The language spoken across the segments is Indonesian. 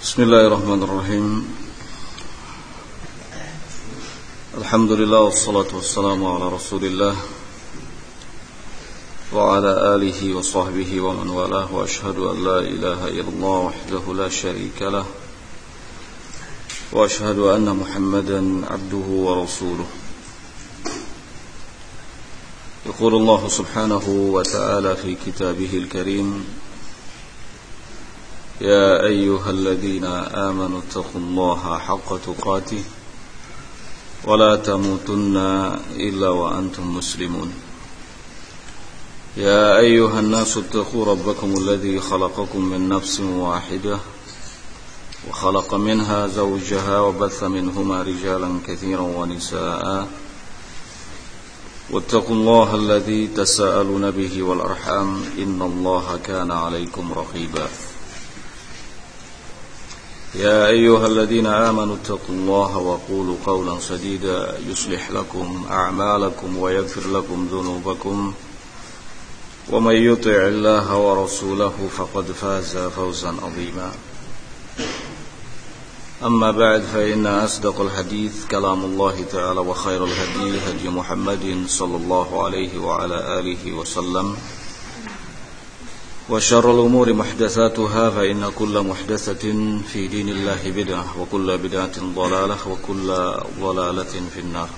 Bismillahirrahmanirrahim. Alhamdulillah wassalatu wassalamu ala Rasulillah wa ala alihi wa sahbihi wa man walah wa ashhadu an la ilaha illallah wahdahu la syarika lah wa ashhadu anna Muhammadan abduhu wa rasuluh. Yaqulu Allah subhanahu wa ta'ala fi kitabihil karim: يا أيها الذين آمنوا اتقوا الله حق تقاته ولا تموتن إلا وأنتم مسلمون يا أيها الناس اتقوا ربكم الذي خلقكم من نفس واحدة وخلق منها زوجها وبث منهما رجالا كثيرا ونساء واتقوا الله الذي تساءلون به والأرحام إن الله كان عليكم رقيبا يا أيها الذين آمنوا اتقوا الله وقولوا قولا سديدا يصلح لكم أعمالكم ويغفر لكم ذنوبكم ومن يطع الله ورسوله فقد فاز فوزا عظيما أما بعد فإن أصدق الحديث كلام الله تعالى وخير الهدي هدي محمد صلى الله عليه وعلى آله وسلم وشر الأمور محدثاتها فإن كل محدثة في دين الله بدعة وكل بدعة ضلالة وكل ضلالة في النار.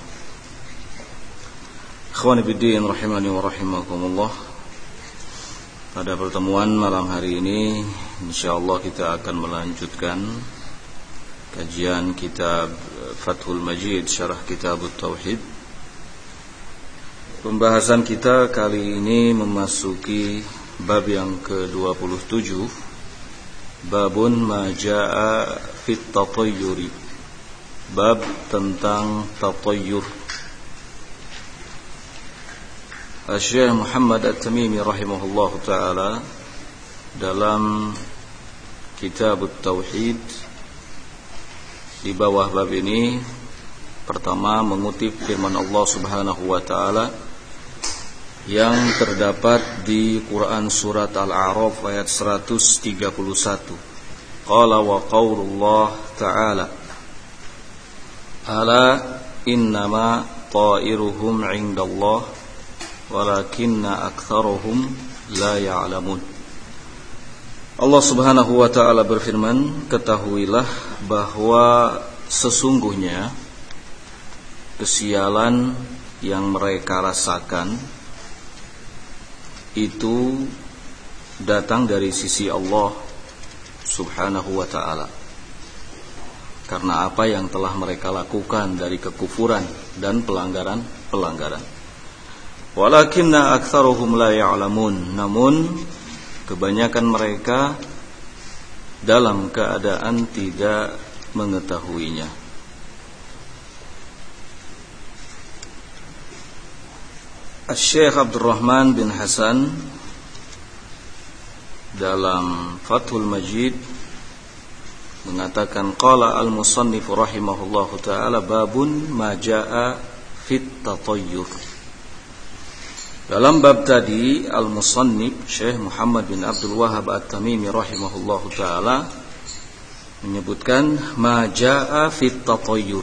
Ikhwani biddin rahimani wa rahimakumullah. Pada pertemuan malam hari ini insyaallah kita akan melanjutkan kajian kitab Fathul Majid syarah kitab Tauhid. Pembahasan kita kali ini memasuki bab yang ke-27, babun ma jaa fit tatayyuri, bab tentang tatayyur. Syekh Muhammad At-Tamimi rahimahullahu taala dalam kitab Tauhid di bawah bab ini pertama mengutip firman Allah Subhanahu wa taala yang terdapat di Quran surat Al-A'raf ayat 131. Qala wa qaulullah ta'ala ala innama ta'iruhum 'indallah walakinna aktsaruhum la ya'lamun. Allah Subhanahu wa ta'ala berfirman, ketahuilah bahwa sesungguhnya kesialan yang mereka rasakan itu datang dari sisi Allah Subhanahu wa ta'ala, karena apa yang telah mereka lakukan dari kekufuran dan pelanggaran. Walakinna aktsaruhum la ya'lamun, namun kebanyakan mereka dalam keadaan tidak mengetahuinya. Syekh Abdurrahman bin Hasan dalam Fathul Majid mengatakan qala al-musannif rahimahullahu taala babun ma jaa fit tatayyur. Dalam bab tadi al-musannif Syekh Muhammad bin Abdul Wahhab At-Tamimi rahimahullahu taala menyebutkan ma jaa fit tatayyur.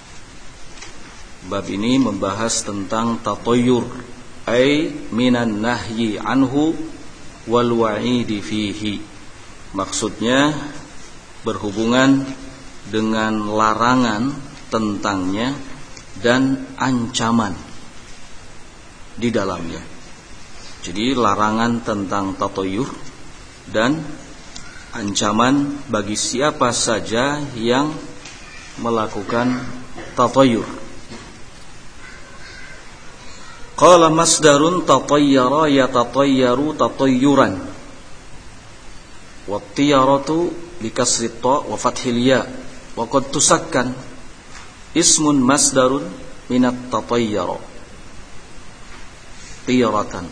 Bab ini membahas tentang tatayyur, ay minan nahyi anhu wal wa'idi fihi. Maksudnya berhubungan dengan larangan tentangnya dan ancaman di dalamnya. Jadi larangan tentang tatayyur dan ancaman bagi siapa saja yang melakukan tatayyur. Qala masdarun tatayyara yatatayyaru tatayyuran, wa tiyaratu bikasri ta wa fathil ya wa qad tusakkan ismun masdarun minat tatayyara tiyaratan.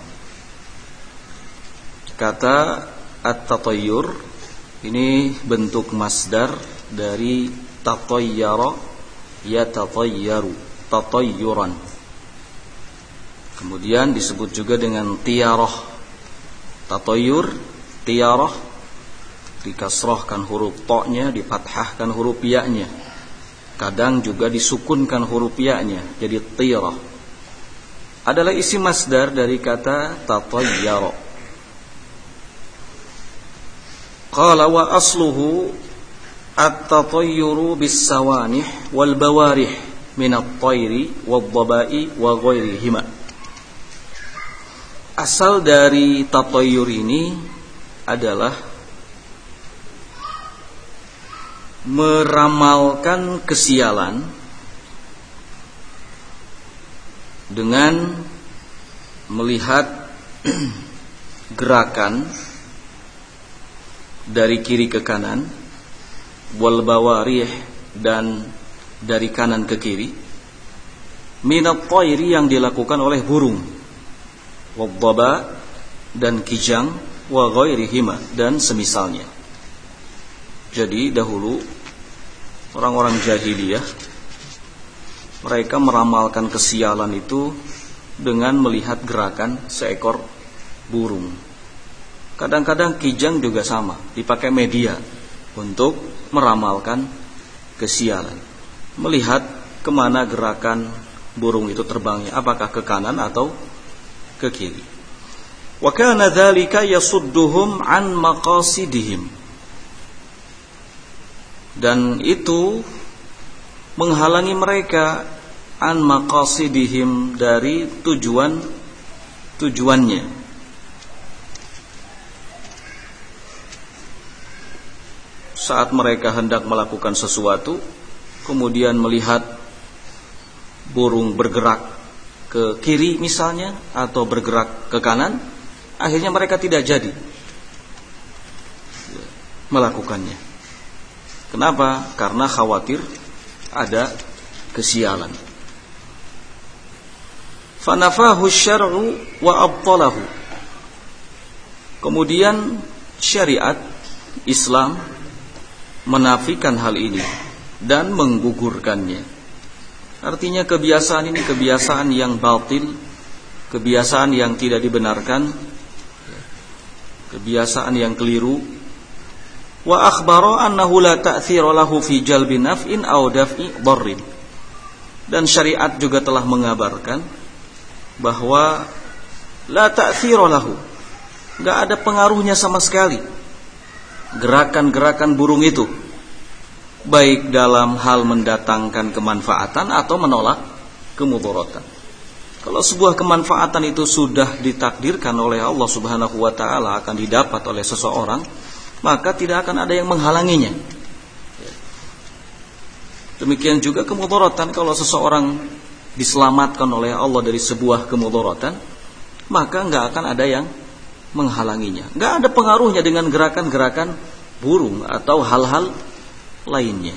Kata at-tatayyur ini bentuk masdar dari tatayyara yatatayyaru tatayyuran. Kemudian disebut juga dengan tiyarah. Tatayyur, tiyarah dikasrohkan huruf to-nya, difathahkan huruf ya-nya. Kadang juga disukunkan huruf ya-nya jadi tira. Adalah isim masdar dari kata tatayyara. Qala wa asluhu at-tatayyuru bis-sawanih wal bawarih min at-tayri wad-dhaba'i wa ghairihima. Asal dari tatayyur ini adalah meramalkan kesialan dengan melihat gerakan dari kiri ke kanan, wal bawarih, dan dari kanan ke kiri, minat tayri, yang dilakukan oleh burung, wadhaba, dan kijang, wa ghairihima, dan semisalnya. Jadi dahulu orang-orang jahiliyah mereka meramalkan kesialan itu dengan melihat gerakan seekor burung. Kadang-kadang kijang juga sama, dipakai media untuk meramalkan kesialan, melihat kemana gerakan burung itu terbangnya, apakah ke kanan atau ke kiri. Wa kana dzalika yasudduhum an maqasidihim, dan itu menghalangi mereka an maqasidihim, dari tujuannya. Saat mereka hendak melakukan sesuatu, kemudian melihat burung bergerak ke kiri misalnya, atau bergerak ke kanan, akhirnya mereka tidak jadi melakukannya. Kenapa? Karena khawatir ada kesialan. Fanafahu syar'u wa abtalahu. Kemudian syariat Islam menafikan hal ini dan menggugurkannya. Artinya kebiasaan ini kebiasaan yang batil, kebiasaan yang tidak dibenarkan, kebiasaan yang keliru. Wa akhbara annahu la ta'thira lahu fi jalbi naf'in aw daf'i dharrin. Dan syariat juga telah mengabarkan bahwa la ta'thira lahu, enggak ada pengaruhnya sama sekali gerakan-gerakan burung itu, baik dalam hal mendatangkan kemanfaatan atau menolak kemudaratan. Kalau sebuah kemanfaatan itu sudah ditakdirkan oleh Allah Subhanahu wa taala akan didapat oleh seseorang, maka tidak akan ada yang menghalanginya. Demikian juga kemudaratan, kalau seseorang diselamatkan oleh Allah dari sebuah kemudaratan, maka enggak akan ada yang menghalanginya. Enggak ada pengaruhnya dengan gerakan-gerakan burung atau hal-hal lainnya.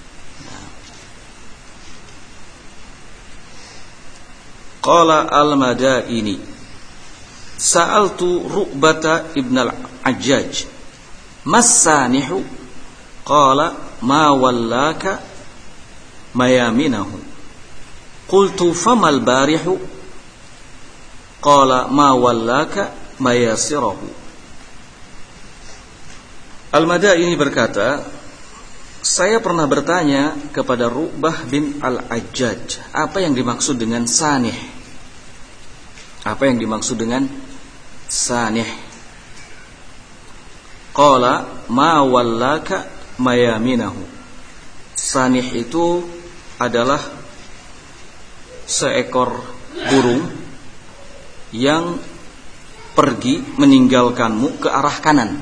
Qala al-Madaini, sa'altu Ru'bata ibn al-Ajjaj, Mas-sanihu? Qala ma wallaka mayaminahu. Qultu famal barihu? Qala ma wallaka mayasirahu. Al-Madaini berkata, saya pernah bertanya kepada Ru'bah bin al-Ajjaj, apa yang dimaksud dengan sanih? Apa yang dimaksud dengan sanih? Qala ma wallaka mayaminahu. Sanih itu adalah seekor burung yang pergi meninggalkanmu ke arah kanan.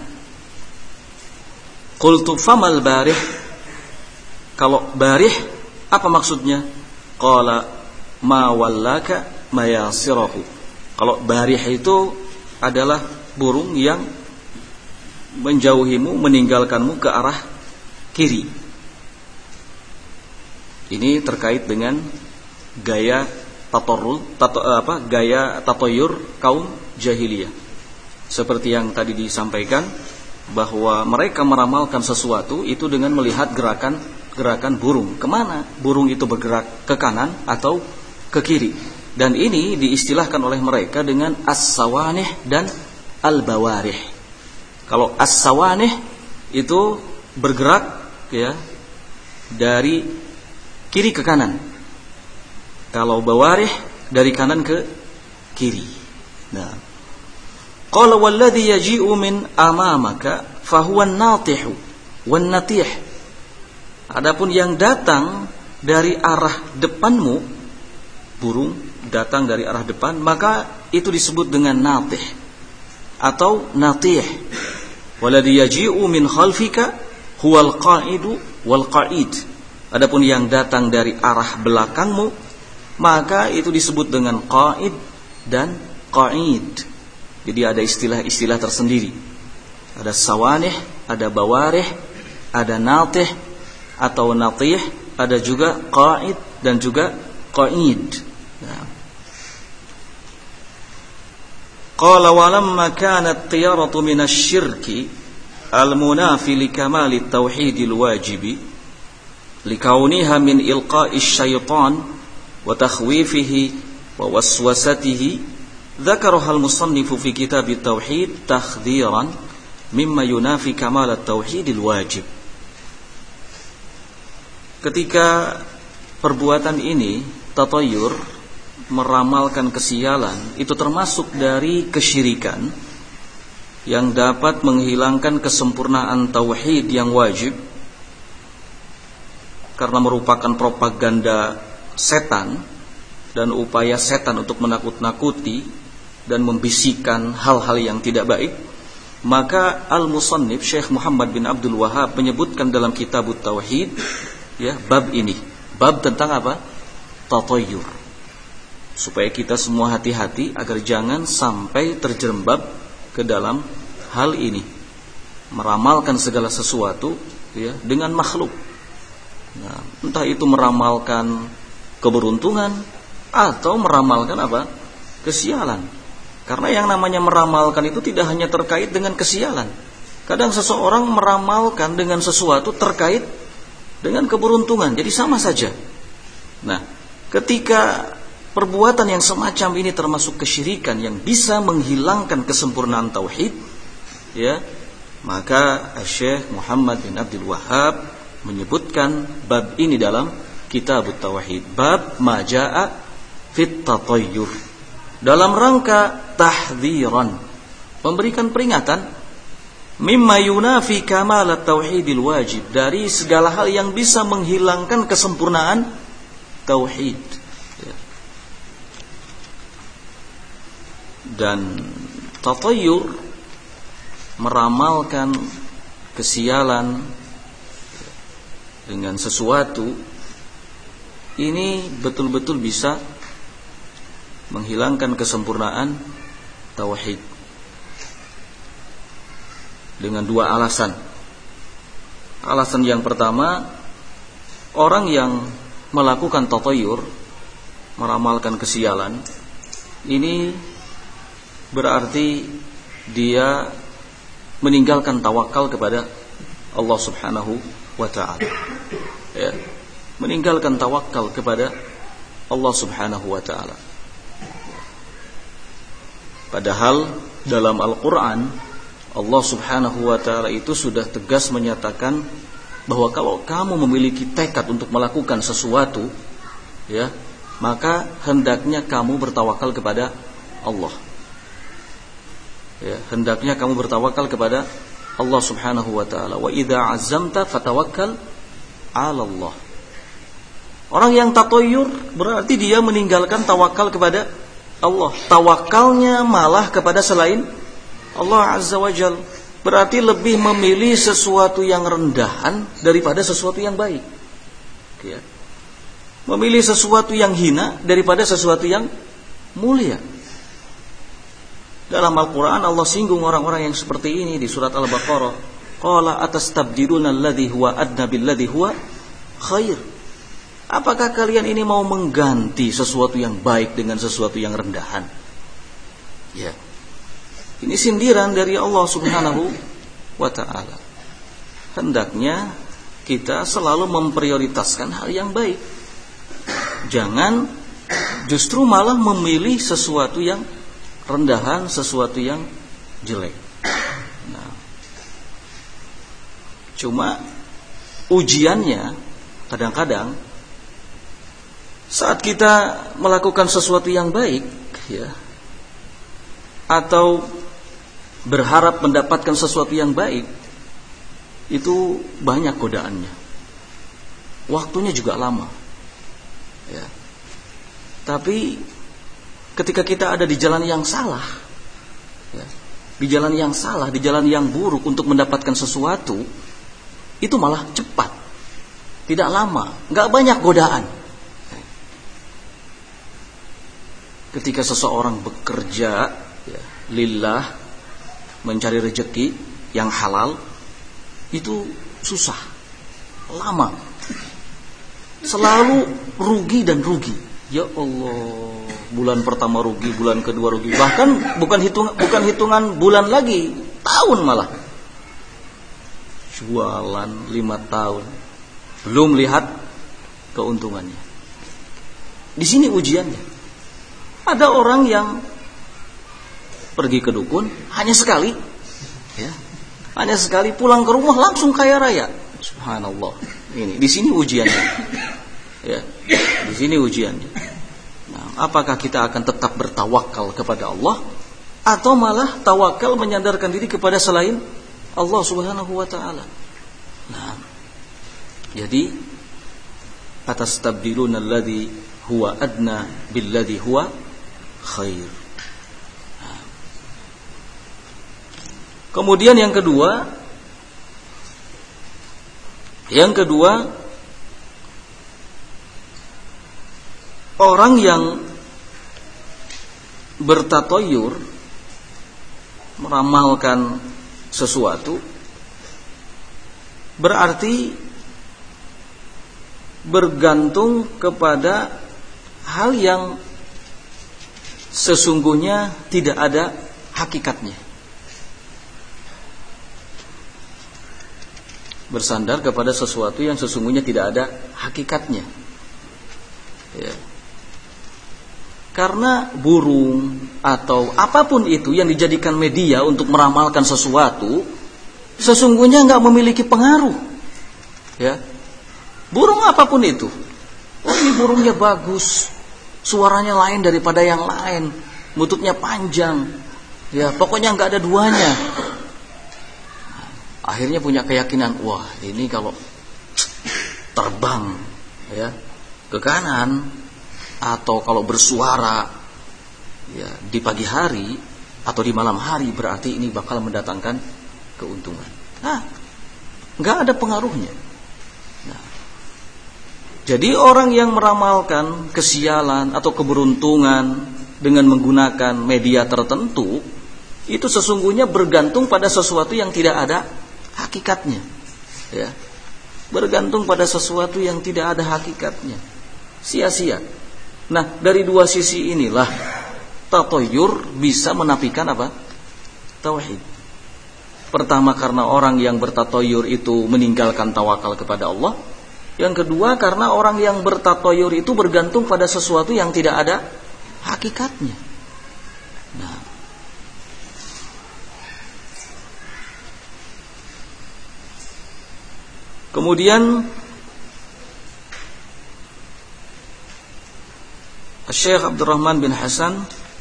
Qultu famal barih? Kalau barih apa maksudnya? Qala ma wallaka mayasirahu. Kalau barih itu adalah burung yang menjauhimu, meninggalkanmu ke arah kiri. Ini terkait dengan gaya gaya tatoyur kaum jahiliyah. Seperti yang tadi disampaikan, bahwa mereka meramalkan sesuatu itu dengan melihat gerakan burung. Kemana burung itu bergerak, ke kanan atau ke kiri. Dan ini diistilahkan oleh mereka dengan as-sawanih dan al-bawarih. Kalau as-sawanih itu bergerak ya dari kiri ke kanan. Kalau bawarih dari kanan ke kiri. Nah, qala walladhi yaji'u min amamaka fahuwa an-natihu wan-natih. Adapun yang datang dari arah depanmu, burung datang dari arah depan, maka itu disebut dengan natih atau natih. Walladhi yaji'u min khalfika huwal qa'idu wal qa'id. Adapun yang datang dari arah belakangmu, maka itu disebut dengan qa'id dan qa'id. Jadi ada istilah-istilah tersendiri. Ada sawanih, ada bawarih, ada natih atau natih, ada juga qa'id dan juga qa'id. Nah. Qala walamma kanat tiyaratu minasyirki al-munafi likamali tauhidil wajibi likauniha min ilqa'ish syaitan wa takhwifihi wa waswasatihi dzakaraha al-musannif fi kitab at-tauhid takhdhiran mimma yunafi kamal at-tauhidil wajib. Ketika perbuatan ini tatayur, meramalkan kesialan, itu termasuk dari kesyirikan yang dapat menghilangkan kesempurnaan tauhid yang wajib, karena merupakan propaganda setan dan upaya setan untuk menakut-nakuti dan membisikkan hal-hal yang tidak baik. Maka al-musannif Syekh Muhammad bin Abdul Wahhab menyebutkan dalam kitab Tauhid ya, bab ini, bab tentang apa? Tatayur. Supaya kita semua hati-hati agar jangan sampai terjerembab ke dalam hal ini, meramalkan segala sesuatu ya dengan makhluk. Nah, entah itu meramalkan keberuntungan atau meramalkan apa? Kesialan. Karena yang namanya meramalkan itu tidak hanya terkait dengan kesialan. Kadang seseorang meramalkan dengan sesuatu terkait dengan keberuntungan. Jadi sama saja. Nah, ketika perbuatan yang semacam ini termasuk kesyirikan yang bisa menghilangkan kesempurnaan tauhid, ya, maka Syekh Muhammad bin Abdul Wahhab menyebutkan bab ini dalam kitab Tauhid, bab majaa fit tatayyur, dalam rangka tahdhiran, memberikan peringatan mimma yunafi kamal at-tauhidil wajib, dari segala hal yang bisa menghilangkan kesempurnaan tauhid. Dan tatayyur, meramalkan kesialan dengan sesuatu, ini betul-betul bisa menghilangkan kesempurnaan tauhid dengan dua alasan. Alasan yang pertama, orang yang melakukan tatayyur, meramalkan kesialan, ini berarti dia meninggalkan tawakal kepada Allah Subhanahu wa ta'ala. Ya, meninggalkan tawakal kepada Allah Subhanahu wa ta'ala. Padahal dalam Al-Quran Allah Subhanahu wa ta'ala itu sudah tegas menyatakan bahwa kalau kamu memiliki tekad untuk melakukan sesuatu, ya, maka hendaknya kamu bertawakal kepada Allah. Ya, hendaknya kamu bertawakal kepada Allah Subhanahu wa ta'ala. Wa idza azamta fatawakkal 'ala Allah. Orang yang tatayyur berarti dia meninggalkan tawakal kepada Allah. Tawakalnya malah kepada selain Allah Azza wa Jalla. Berarti lebih memilih sesuatu yang rendahan daripada sesuatu yang baik. Ya. Memilih sesuatu yang hina daripada sesuatu yang mulia. Dalam Al-Quran Allah singgung orang-orang yang seperti ini di surat Al-Baqarah. Qala atastabdiluna alladhi huwa adna billadhi huwa khair. Apakah kalian ini mau mengganti sesuatu yang baik dengan sesuatu yang rendahan? Ya. Ini sindiran dari Allah Subhanahu wa ta'ala. Hendaknya kita selalu memprioritaskan hal yang baik. Jangan justru malah memilih sesuatu yang rendahan, sesuatu yang jelek. Nah, Cuma ujiannya kadang-kadang saat kita melakukan sesuatu yang baik, ya, atau berharap mendapatkan sesuatu yang baik, itu banyak godaannya. Waktunya juga lama. Ya. Tapi ketika kita ada di jalan yang salah, ya, di jalan yang salah, di jalan yang buruk untuk mendapatkan sesuatu, itu malah cepat, tidak lama, nggak banyak godaan. Ketika seseorang bekerja, ya, lillah, mencari rezeki yang halal, itu susah, lama, selalu rugi dan rugi. Ya Allah, bulan pertama rugi, bulan kedua rugi, bahkan bukan hitungan bulan lagi, tahun malah. Jualan 5 tahun, belum lihat keuntungannya. Di sini ujiannya. Ada orang yang pergi ke dukun hanya sekali, ya, hanya sekali, pulang ke rumah langsung kaya raya. Subhanallah. Ini di sini ujiannya, ya, di sini ujiannya. Nah, apakah kita akan tetap bertawakal kepada Allah atau malah tawakal menyandarkan diri kepada selain Allah Subhanahu wa taala? Nah, jadi atastabdiluna alladhi huwa adna billadhi huwa khair. Nah. Kemudian yang kedua, orang yang bertatoyur, meramalkan sesuatu, berarti bergantung kepada hal yang sesungguhnya tidak ada hakikatnya. Bersandar kepada sesuatu yang sesungguhnya tidak ada hakikatnya, ya. Karena burung atau apapun itu yang dijadikan media untuk meramalkan sesuatu, sesungguhnya nggak memiliki pengaruh, ya. Burung apapun itu, oh ini burungnya bagus, suaranya lain daripada yang lain, bututnya panjang, ya pokoknya nggak ada duanya. Akhirnya punya keyakinan, wah ini kalau terbang, ya, ke kanan atau kalau bersuara, ya, di pagi hari atau di malam hari, berarti ini bakal mendatangkan keuntungan. Nah, nggak ada pengaruhnya. Nah, jadi orang yang meramalkan kesialan atau keberuntungan dengan menggunakan media tertentu, itu sesungguhnya bergantung pada sesuatu yang tidak ada hakikatnya, ya, bergantung pada sesuatu yang tidak ada hakikatnya, sia-sia. Nah, dari dua sisi inilah tatoyur bisa menafikan apa? Tauhid. Pertama, karena orang yang bertatoyur itu meninggalkan tawakal kepada Allah. Yang kedua, karena orang yang bertatoyur itu bergantung pada sesuatu yang tidak ada hakikatnya. Nah, kemudian Syekh Abdurrahman bin Hasan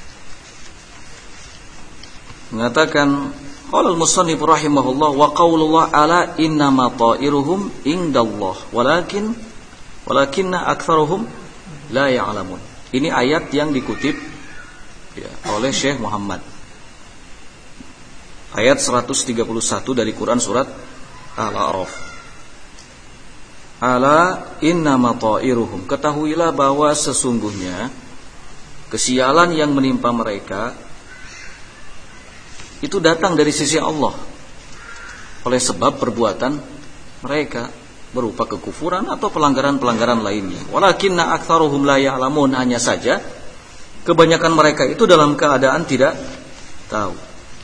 mengatakan, qala al-musannif rahimahullah wa qaulullah ala innama ta'iruhum indallah walakinna aktsaruhum la ya'lamun. Ini ayat yang dikutip, ya, oleh Syekh Muhammad. Ayat 131 dari Quran surat Al-A'raf. Ala innama ta'iruhum, ketahuilah bahwa sesungguhnya kesialan yang menimpa mereka itu datang dari sisi Allah oleh sebab perbuatan mereka berupa kekufuran atau pelanggaran-pelanggaran lainnya. Walakinna aktsaruhum la ya'lamun, hanya saja kebanyakan mereka itu dalam keadaan tidak tahu.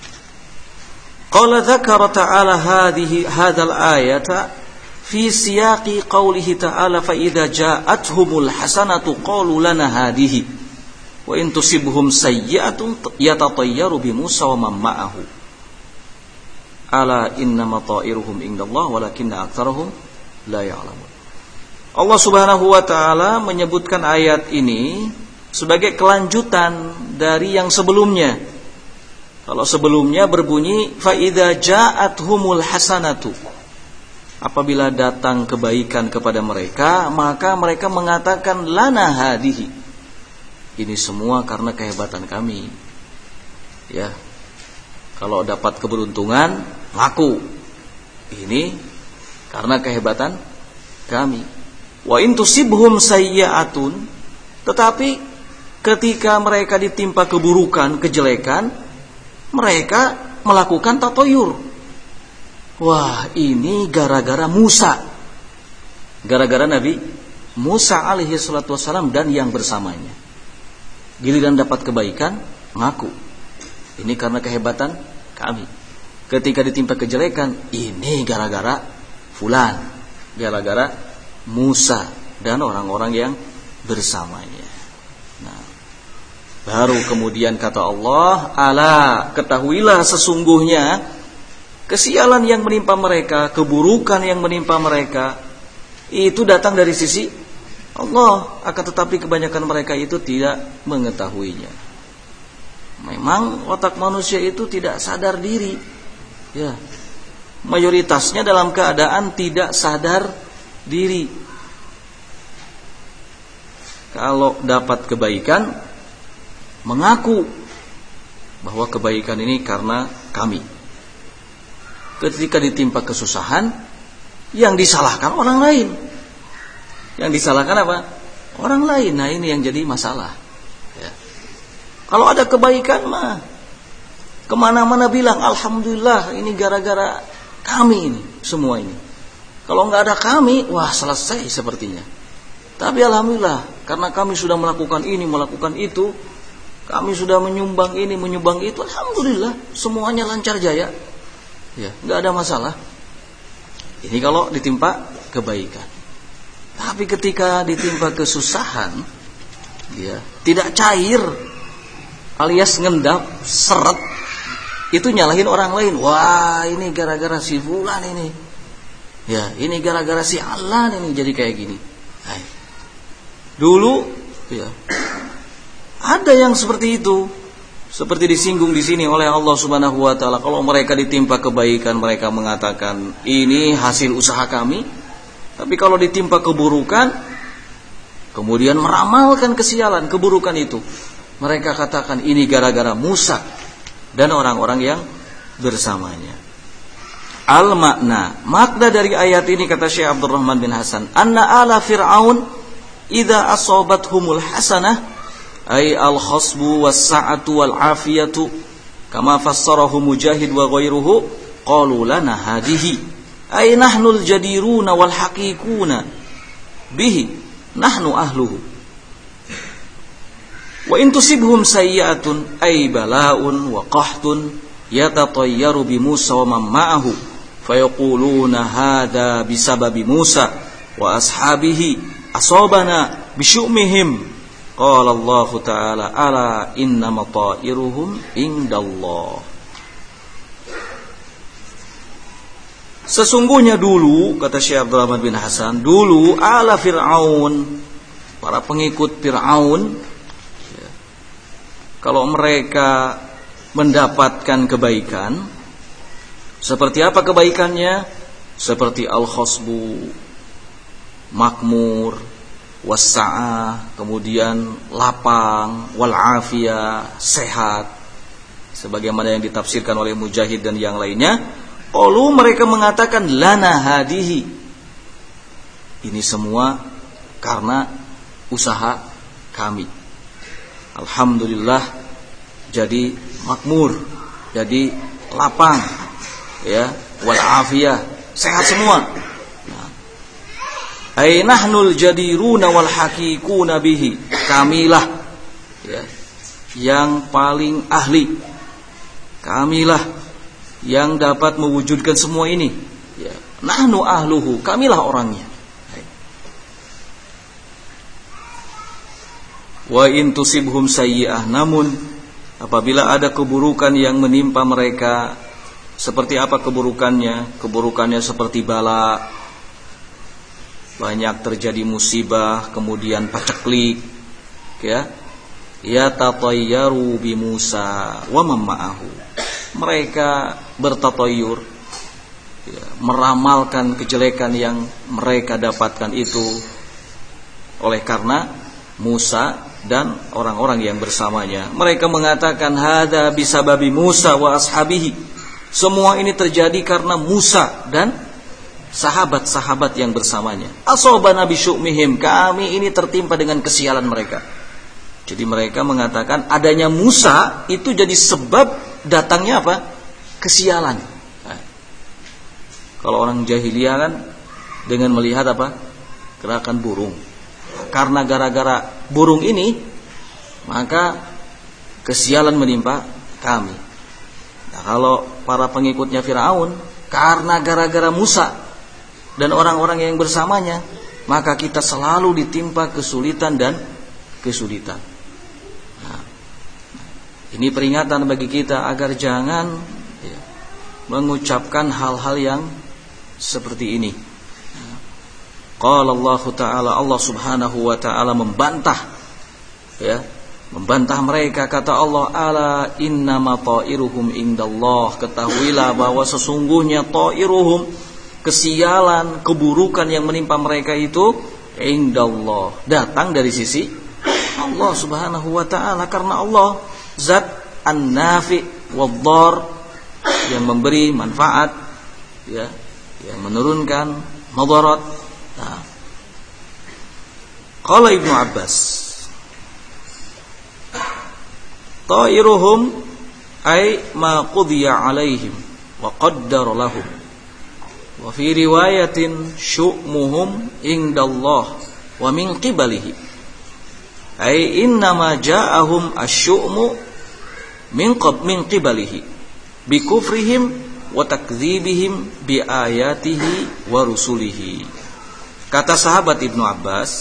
Qala dzakara ta'ala hadzal ayata fi siyaqi qawlihi ta'ala fa idza ja'atuhumul hasanatu qalu lana hadhihi wa in tusibhum sayyi'atun yatatayyaru bi Musa wa man ma'ahu. Ala innama ta'iruhum indallah walakinna aktsarahum la ya'lamun. Allah Subhanahu wa taala menyebutkan ayat ini sebagai kelanjutan dari yang sebelumnya. Kalau sebelumnya berbunyi fa idza ja'athumul hasanatu, apabila datang kebaikan kepada mereka, maka mereka mengatakan lana hadihi, ini semua karena kehebatan kami. Ya, kalau dapat keberuntungan, ngaku ini karena kehebatan kami. Wa in tusibhum sayyi'atun, tetapi ketika mereka ditimpa keburukan, kejelekan, mereka melakukan tatoyur. Wah, ini gara-gara Musa, gara-gara Nabi Musa alaihi salatu wassalam dan yang bersamanya. Giliran dapat kebaikan, ngaku ini karena kehebatan kami. Ketika ditimpa kejelekan, ini gara-gara fulan, gara-gara Musa dan orang-orang yang bersamanya. Nah, baru kemudian kata Allah, ala, ketahuilah sesungguhnya kesialan yang menimpa mereka, keburukan yang menimpa mereka, itu datang dari sisi Allah. Akan tetapi kebanyakan mereka itu tidak mengetahuinya. Memang otak manusia itu tidak sadar diri, ya. Mayoritasnya dalam keadaan tidak sadar diri. Kalau dapat kebaikan, mengaku bahwa kebaikan ini karena kami. Ketika ditimpa kesusahan, yang disalahkan orang lain. Yang disalahkan apa? Orang lain. Nah, ini yang jadi masalah. Ya. Kalau ada kebaikan mah, kemana-mana bilang alhamdulillah, ini gara-gara kami ini semua ini. Kalau nggak ada kami, wah selesai sepertinya. Tapi alhamdulillah, karena kami sudah melakukan ini, melakukan itu, kami sudah menyumbang ini, menyumbang itu, alhamdulillah semuanya lancar jaya. Ya, nggak ada masalah. Ini kalau ditimpa kebaikan. Tapi ketika ditimpa kesusahan, dia tidak cair, alias ngendap, seret, itu nyalahin orang lain. Wah, ini gara-gara si fulan ini. Ya, ini gara-gara si Alan ini jadi kayak gini. Hai. Dulu, ya, ada yang seperti itu. Seperti disinggung di sini oleh Allah Subhanahu wa taala, kalau mereka ditimpa kebaikan mereka mengatakan ini hasil usaha kami. Tapi kalau ditimpa keburukan kemudian meramalkan kesialan, keburukan itu, mereka katakan ini gara-gara Musa dan orang-orang yang bersamanya. Al-makna, makna dari ayat ini kata Syekh Abdurrahman bin Hasan, anna ala fir'aun idza asabathumul hasanah ay al-khasbu was-sa'atu wal-afiyatu kama fassarahu Mujahid wa ghairuhu qalu lana hadihi ay nahnul jadiruna wal haqiquna bihi nahnu ahluhu wa in tusibhum sayyi'atun ay bala'un wa qahtun yatatayyaru bi Musa wa man ma'ahu fayaquluna hadza bisababi Musa wa ashabihi asabana bisyumihim. Qala Allah Ta'ala ala innama ta'iruhum indallah. Sesungguhnya dulu, kata Syekh Abdurrahman bin Hasan, dulu ala Fir'aun, para pengikut Fir'aun, ya, kalau mereka mendapatkan kebaikan, seperti apa kebaikannya? Seperti al-khasbu, makmur, wassa'ah, kemudian lapang, wal-afiyah, sehat, sebagaimana yang ditafsirkan oleh Mujahid dan yang lainnya. Qalu, mereka mengatakan lana hadihi, ini semua karena usaha kami. Alhamdulillah jadi makmur, jadi lapang, ya, wal-afiyah, sehat semua. Ay nahnul jadiruna wal haqiquna bihi, kamilah, ya, yang paling ahli, kamilah yang dapat mewujudkan semua ini, ya. Nahnu ahluhu, kamilah orangnya. Wa in tusibhum sayyi'ah, namun apabila ada keburukan yang menimpa mereka, Seperti apa keburukannya? Keburukannya seperti bala, banyak terjadi musibah, kemudian paceklik, ya. Yatatayyaru bi Musa wa man ma'ahu. Mereka bertatayur, ya, meramalkan kejelekan yang mereka dapatkan itu oleh karena Musa dan orang-orang yang bersamanya. Mereka mengatakan hada bisababi Musa wa ashabihi. Semua ini terjadi karena Musa dan sahabat-sahabat yang bersamanya. Asobana bisyu'mihim, kami ini tertimpa dengan kesialan mereka. Jadi mereka mengatakan adanya Musa itu jadi sebab datangnya apa? Kesialan. Nah, kalau orang jahiliyah kan dengan melihat apa? Gerakan burung. Karena gara-gara burung ini maka kesialan menimpa kami. Nah, kalau para pengikutnya Firaun karena gara-gara Musa dan orang-orang yang bersamanya, maka kita selalu ditimpa kesulitan dan kesulitan. Nah, ini peringatan bagi kita agar jangan mengucapkan hal-hal yang seperti ini. Qala Allah Ta'ala, Allah Subhanahu wa Ta'ala membantah, ya, membantah mereka. Kata Allah, ala innama ta'iruhum indallah, ketahuilah bahwa sesungguhnya ta'iruhum, kesialan, keburukan yang menimpa mereka itu indallah, datang dari sisi Allah Subhanahu wa Ta'ala. Karena Allah zat an-nafi wad-dhar, yang memberi manfaat, ya, yang menurunkan madarat. Nah, qala Ibnu Abbas, ta'iruhum ay ma qudiya alaihim wa qaddara lahum, wa fi riwayatin syu'muhum indallah wa min qibalihi, ay innama ja'ahum asy-syu'mu min qibalihi bi kufrihim wa takdzibihim bi ayatihi wa rusulihi. Kata sahabat Ibnu Abbas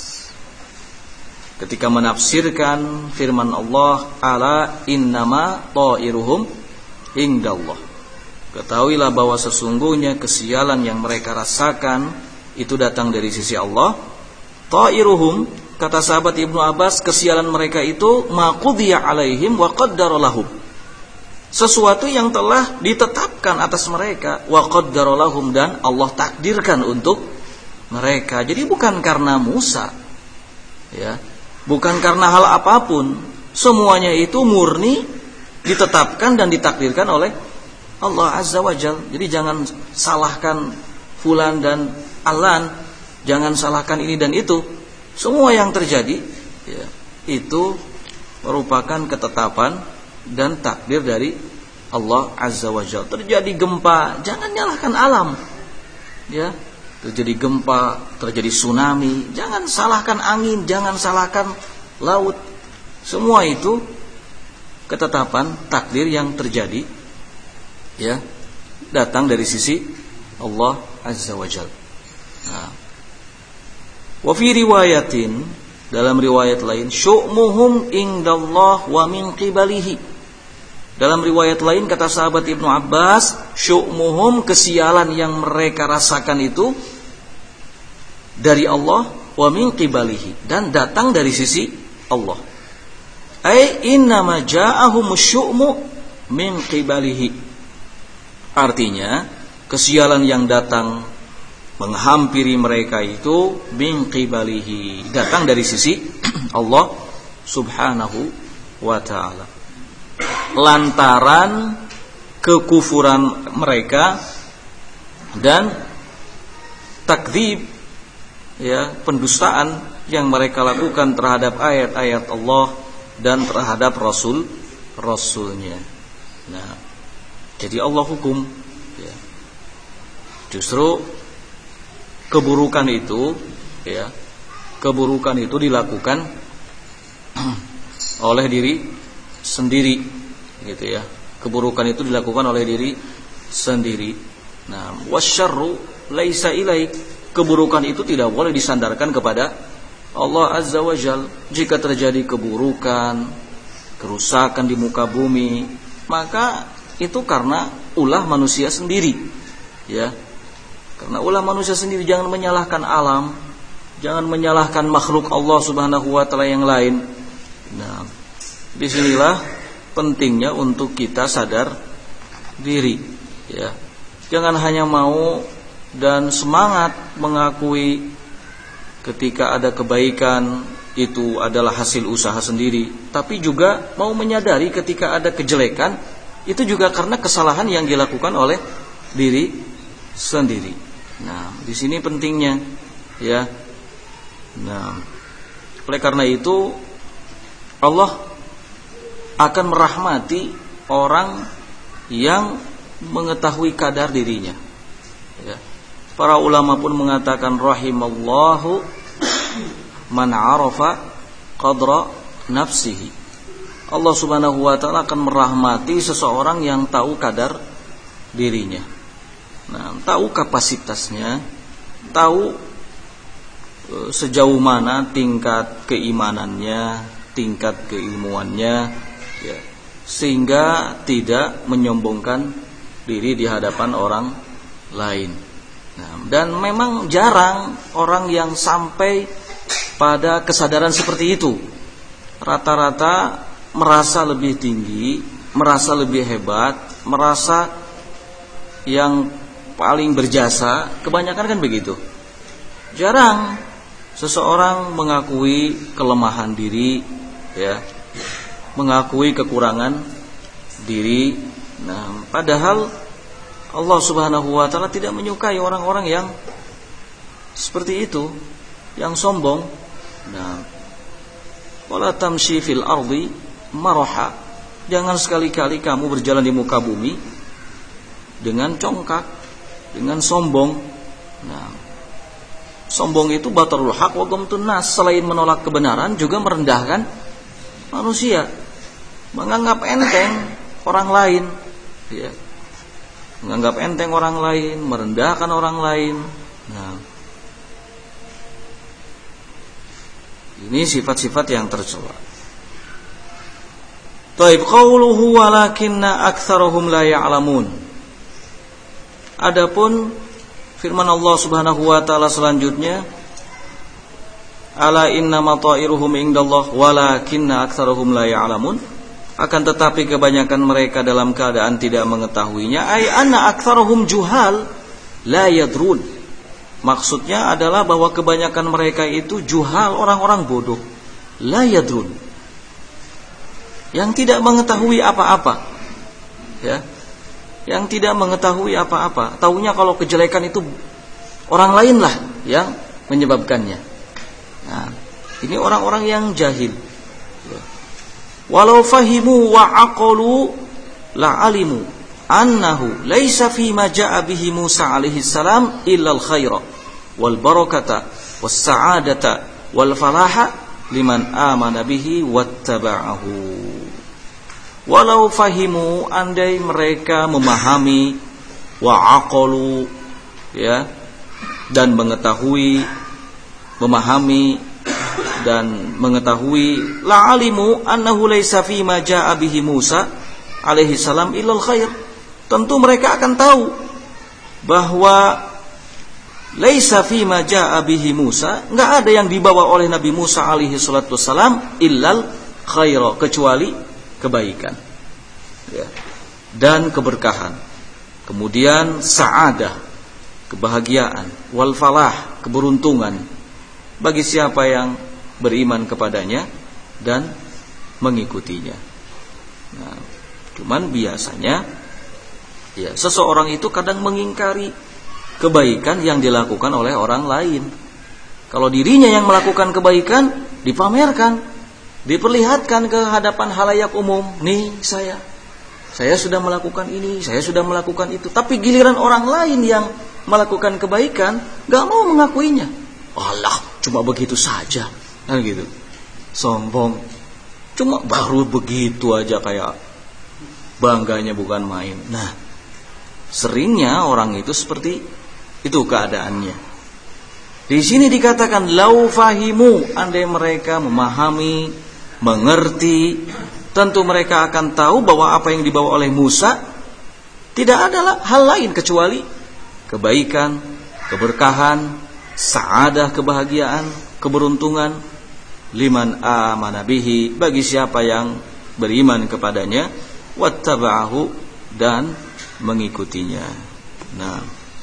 ketika menafsirkan firman Allah, ala innama ta'iruhum indallah, ketahuilah bahwa sesungguhnya kesialan yang mereka rasakan itu datang dari sisi Allah. Ta'iruhum, kata sahabat Ibnu Abbas, kesialan mereka itu ma qudiya alaihim wa qaddara lahum, sesuatu yang telah ditetapkan atas mereka, wa qaddara lahum, dan Allah takdirkan untuk mereka. Jadi bukan karena Musa, ya, bukan karena hal apapun, semuanya itu murni ditetapkan dan ditakdirkan oleh Allah Azza wa Jalla. Jadi jangan salahkan fulan dan alan, jangan salahkan ini dan itu. Semua yang terjadi, ya, itu merupakan ketetapan dan takdir dari Allah Azza wa Jalla. Terjadi gempa, jangan nyalahkan alam, ya. Terjadi gempa, terjadi tsunami, jangan salahkan angin, jangan salahkan laut. Semua itu ketetapan takdir yang terjadi, ya, datang dari sisi Allah Azza wa Jalla. Nah, wa fi riwayatin, dalam riwayat lain, syu'muhum indallah wa min qibalihi. Dalam riwayat lain kata sahabat Ibnu Abbas, syu'muhum, kesialan yang mereka rasakan itu dari Allah, wa min qibalihi, dan datang dari sisi Allah. Ai innama ja'ahum syu'mu min qibalihi. Artinya, kesialan yang datang menghampiri mereka itu min qibalihi, datang dari sisi Allah Subhanahu wa Ta'ala. Lantaran kekufuran mereka dan takdzib, ya, pendustaan yang mereka lakukan terhadap ayat-ayat Allah dan terhadap Rasul-Rasulnya. Nah, jadi Allah hukum, ya. Justru keburukan itu, ya, keburukan itu dilakukan oleh diri sendiri, gitu ya. Keburukan itu dilakukan oleh diri sendiri. Nah, wasyarru laisa ilaik, keburukan itu tidak boleh disandarkan kepada Allah Azza wa Jalla. Jika terjadi keburukan, kerusakan di muka bumi, maka itu karena ulah manusia sendiri, ya. Karena ulah manusia sendiri. Jangan menyalahkan alam, jangan menyalahkan makhluk Allah Subhanahu wa taala yang lain. Nah, disinilah pentingnya untuk kita sadar diri, ya. Jangan hanya mau dan semangat mengakui ketika ada kebaikan itu adalah hasil usaha sendiri, tapi juga mau menyadari ketika ada kejelekan itu juga karena kesalahan yang dilakukan oleh diri sendiri. Nah, di sini pentingnya, ya. Nah, oleh karena itu Allah akan merahmati orang yang mengetahui kadar dirinya, ya. Para ulama pun mengatakan rahimallahu man arafa qadra nafsihi. Allah Subhanahu wa taala akan merahmati seseorang yang tahu kadar dirinya. Nah, tahu kapasitasnya, tahu sejauh mana tingkat keimanannya, tingkat keilmuannya, ya, sehingga tidak menyombongkan diri di hadapan orang lain. Nah, dan memang jarang orang yang sampai pada kesadaran seperti itu. Rata-rata merasa lebih tinggi, merasa lebih hebat, merasa yang paling berjasa. Kebanyakan kan begitu. Jarang seseorang mengakui kelemahan diri, ya, mengakui kekurangan diri. Nah, padahal Allah Subhanahu wa taala tidak menyukai orang-orang yang seperti itu, yang sombong. Nah, wala tamshi fil ardi maraha. Jangan sekali-kali kamu berjalan di muka bumi dengan congkak, dengan sombong. Nah, sombong itu batarul haq wa ghamtun nas, selain menolak kebenaran juga merendahkan manusia, menganggap enteng orang lain, ya. Menganggap enteng orang lain, merendahkan orang lain. Nah, ini sifat-sifat yang tercela. Taib qauluhu walakinna aktsarahum la ya'lamun. Adapun firman Allah Subhanahu wa taala selanjutnya, ala innama ta'iruhum indallah walakinna aktsarahum la ya'lamun. Akan tetapi kebanyakan mereka dalam keadaan tidak mengetahuinya. Ai anna aktsarahum juhal la yadrun. Maksudnya adalah bahwa kebanyakan mereka itu juhal, orang-orang bodoh, la yadrun, yang tidak mengetahui apa-apa, ya, yang tidak mengetahui apa-apa. Taunya kalau kejelekan itu orang lain lah yang menyebabkannya. Nah, ini orang-orang yang jahil, ya. Walau fahimu wa aqalu la alimu annahu laisa fi ma jaa bihi Musa alaihi salam illa al khaira wal barakata was sa'adata wal falaha liman amana bihi wattaba'ahu. Walau fahimu, andai mereka memahami, wa aqalu, ya, dan mengetahui, memahami dan mengetahui, la alimu annahu laisa fi ma jaa bihi Musa alaihi salam illal khair. Tentu mereka akan tahu bahwa laisa fi ma jaa bihi Musa, enggak ada yang dibawa oleh Nabi Musa alaihi salatu wasalam illal khair, kecuali kebaikan, ya, dan keberkahan. Kemudian sa'adah, kebahagiaan, wal falah, keberuntungan bagi siapa yang beriman kepadanya dan mengikutinya. Nah, cuman biasanya, ya, seseorang itu kadang mengingkari kebaikan yang dilakukan oleh orang lain. Kalau dirinya yang melakukan kebaikan, dipamerkan, diperlihatkan ke hadapan halayak umum. Nih saya sudah melakukan ini, saya sudah melakukan itu. Tapi giliran orang lain yang melakukan kebaikan, gak mau mengakuinya. Allah, cuma begitu saja, kan gitu. Sombong, cuma baru begitu aja, kayak bangganya bukan main. Nah, seringnya orang itu seperti itu keadaannya. Di sini dikatakan lau fahimu, andai mereka memahami, mengerti, tentu mereka akan tahu bahwa apa yang dibawa oleh Musa Tidak ada hal lain kecuali kebaikan, keberkahan, sa'adah, kebahagiaan, keberuntungan, liman amana bihi, bagi siapa yang beriman kepadanya, wattaba'ahu, dan mengikutinya. Nah,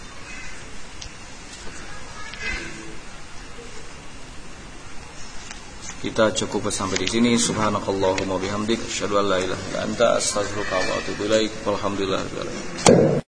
kita cukup sampai di sini. Subhanakallahumma bihamdik, asyhadu an la ilaha illa anta, astaghfiruka wa atubu ilaik. Walhamdulillah.